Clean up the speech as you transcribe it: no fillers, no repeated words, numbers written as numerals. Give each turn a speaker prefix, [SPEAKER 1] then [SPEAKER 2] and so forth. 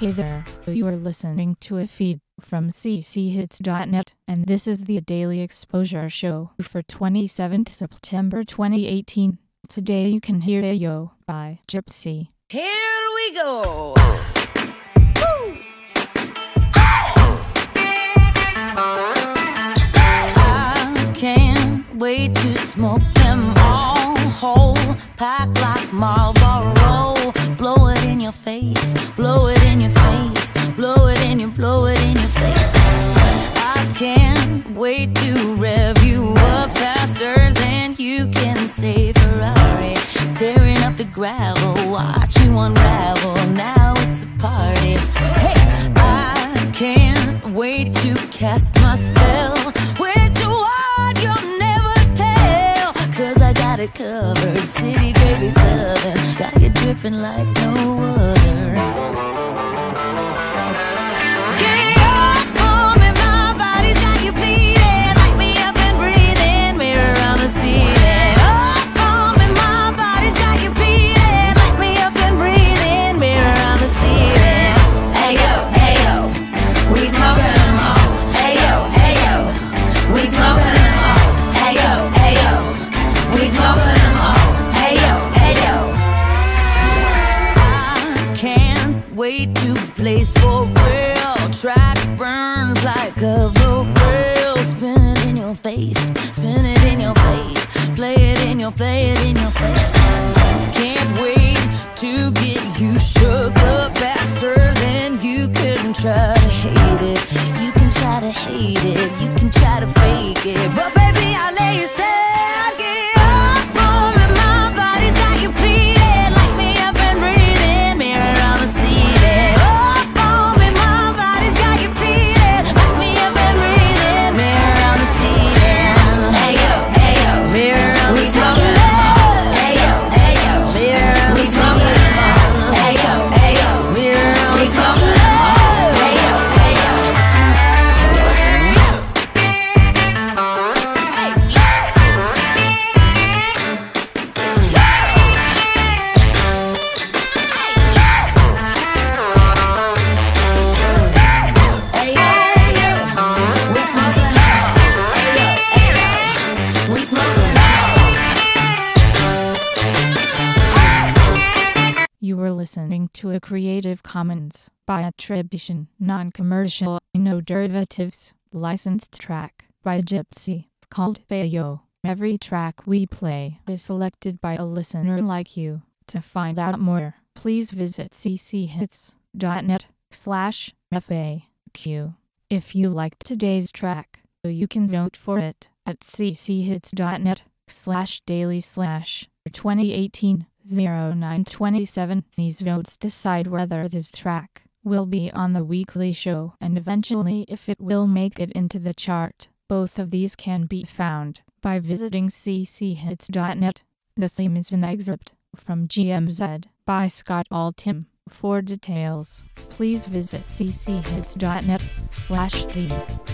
[SPEAKER 1] Hey there, you are listening to a feed from cchits.net, and this is the Daily Exposure Show for 27th September 2018. Today you can hear Ayo by Gypsy.
[SPEAKER 2] Here we go! I can't wait to smoke them all whole, pack like Marlboro. Blow it in your face, blow it in your face, blow it in your face. I can't wait to rev you up faster than you can say Ferrari. Tearing up the gravel, watch you unravel. Now it's a party. Hey, I can't wait to cast my spell. Which one you'll never tell, 'cause I got it covered. City gravy southern, got you dripping like no other. Get up for me, my body's got you bleeding. Light me up and breathe in, mirror on the ceiling. Up for me, my body's got you bleeding. Light me up and breathe in, mirror on the ceiling. Ayo, ayo, we smoking them all. Ayo, ayo, we smoking them all. Ayo, ayo, we smoking them all. Ayo, ayo. I can't wait to blaze for real. Track burns like a road rail. Spin it in your face, spin it in your face. Play it in your face. Can't wait to get you shook up faster than you can try to hate it. You can try to hate it, you can try to fake it, but baby I'll lay you stand. Get up for me, my body's got you bleeding. Light me up and breathe in, mirror on the ceiling. Up for me, my body's got you bleeding. Light me up and breathe in, mirror on the ceiling. Ayo, ayo, mirror on the ceiling. Ayo, ayo, mirror on the ceiling. Ayo, ayo, mirror on the ceiling.
[SPEAKER 1] You were listening to a Creative Commons by attribution, non-commercial, no derivatives, licensed track by Gypsy, called Bayo. Every track we play is selected by a listener like you. To find out more, please visit cchits.net/FAQ. If you liked today's track, you can vote for it at cchits.net/daily/2018-0927. These votes decide whether this track will be on the weekly show and eventually if it will make it into the chart. Both of these can be found by visiting cchits.net. The theme is an excerpt from GMZ by Scott Altham. For details, please visit cchits.net/theme.